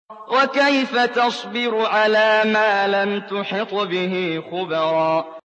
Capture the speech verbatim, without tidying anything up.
وَكَيْفَ تَصْبِرُ عَلَىٰ مَا لَمْ تُحِطْ بِهِ خُبْرًا